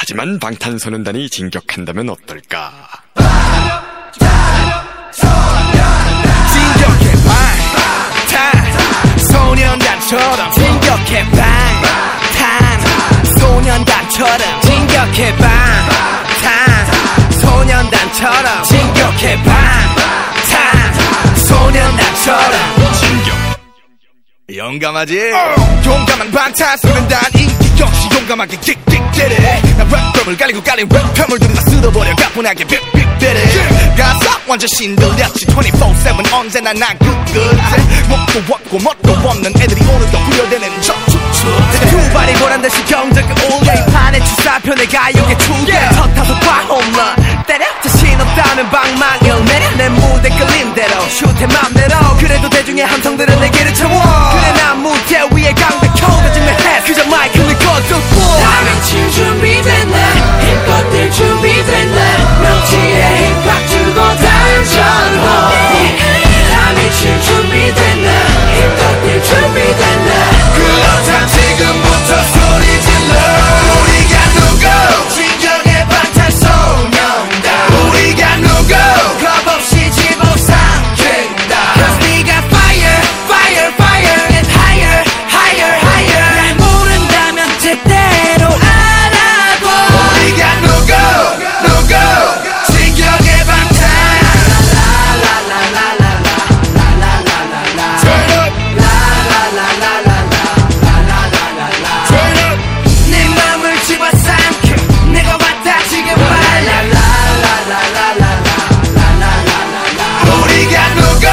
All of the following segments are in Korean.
하지만 방탄소년단이 진격한다면 어떨까? 진격해 방탄소년단처럼 진격해 방탄소년단처럼 진격해 방탄소년단처럼 진격해 방탄소년단처럼 진격. 용감하지? 용감한 방탄소년단 인기 역시 용감하게 킥킥대래 난 랩을 깔리고 깔린 랩편을 들이다 쓸어버려 가뿐하게 빅빅대래 가사 완전 신들렸지 24/7 언제나 난 끝끝에 목도 없고 멋도 없는 애들이 오늘도 후려대는 척추추 두 발이 보란듯이 경적이 올려 이 판의 주사편에 가요계 투게 첫 타석 홈런 때려 자신 없다면 방망이를 내려 내 무대 끌린 대로 슛해 맘대로 그래도 대중의 함성들은 내게를 채워 그래 난 무대 위에 강백호 가진 내 헤드 그저 마이크를 꺼두고 다 미칠 준비됐나 힘껏 뛸 준비됐나 명치에 힘팍 주고 던져로 다 미칠 준비됐나 힘껏 뛸 준비됐나 그렇다면 지금부터 소리 질러 우리가 누구 진정의 방탄소년단 우리가 누구 겁없이 집어삼킨다 Cause we got fire fire fire and higher higher higher 날 모른다면 제대로 알아보 우리가 누구 진정의 방탄 Turn up 내 맘을 집어삼켜 내가 왔다 지금 말라 우리가 누구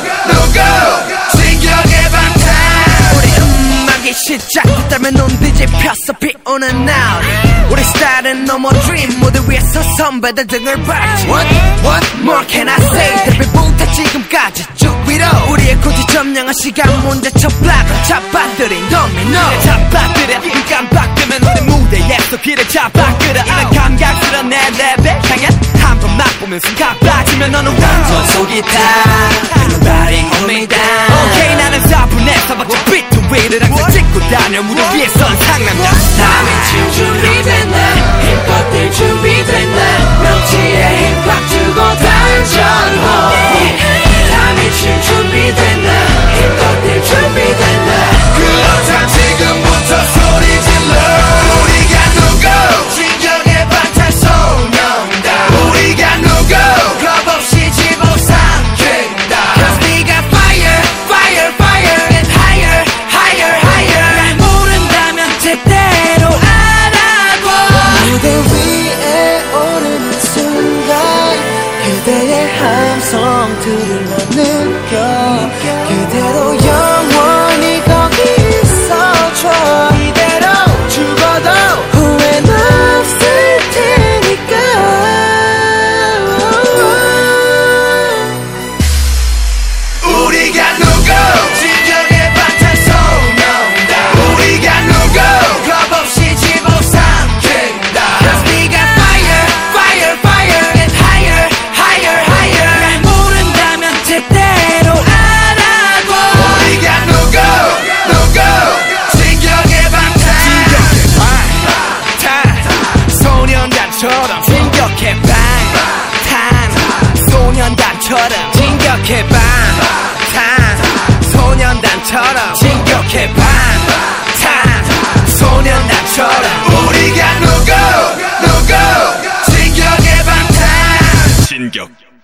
진격의 방탄 우리 음악이 시작됐다면 눈 뒤집혔어 비오는 날 우리 스타일은 no more dream 무대 위에서 선배들 등을 밟지 What more can I say 데뷔부터 지금까지 쭉 위로 우리의 고지 점령한 시간 문제 첫 블락을 잡아들인 도미노 잡아들여 눈 깜빡뜨면 우리 무대에서 길을 잡아끌어 이런 감각스러운 내 랩에 향해 한번 맛보면 순간 빠지면 너는 완전 속이 타 Everybody hold me down Okay 나는 4분에서 박자 비트 위를 항상 찍고 다녀 무대 위에선 상남자 다 미칠 준비됐나 힘껏 뛸 준비됐나 명치에 힘팍 주고 던져로 다 미칠 준비됐나 힘껏 뛸 준비됐나 그렇다면 지금부터 소리 질러 우리가 누구 진정의 방탄소년단 우리가 누구 겁없이 집어삼킨다 Cause we got fire fire fire and higher higher higher 날 모른다면 제대로 알아보 무대 위에 오르는 순간 그대의 함성들을 난 느껴 그대로 영원히 거기 있어줘 이대로 죽어도 후회는 없을 테니까 우리가 누구 진정의 방탄소년단 우리가 누구 겁없이 집어삼킨다 Cause we got fire fire fire and higher higher higher 날 모른다면 제대로 알아보 우리가 누구 진정의 방탄소년단처럼 진격해 방탄소년단처럼 진격해 방탄소년단처럼 진격해 방탄소년단처럼 우리가 누구 진격의 방탄 진격.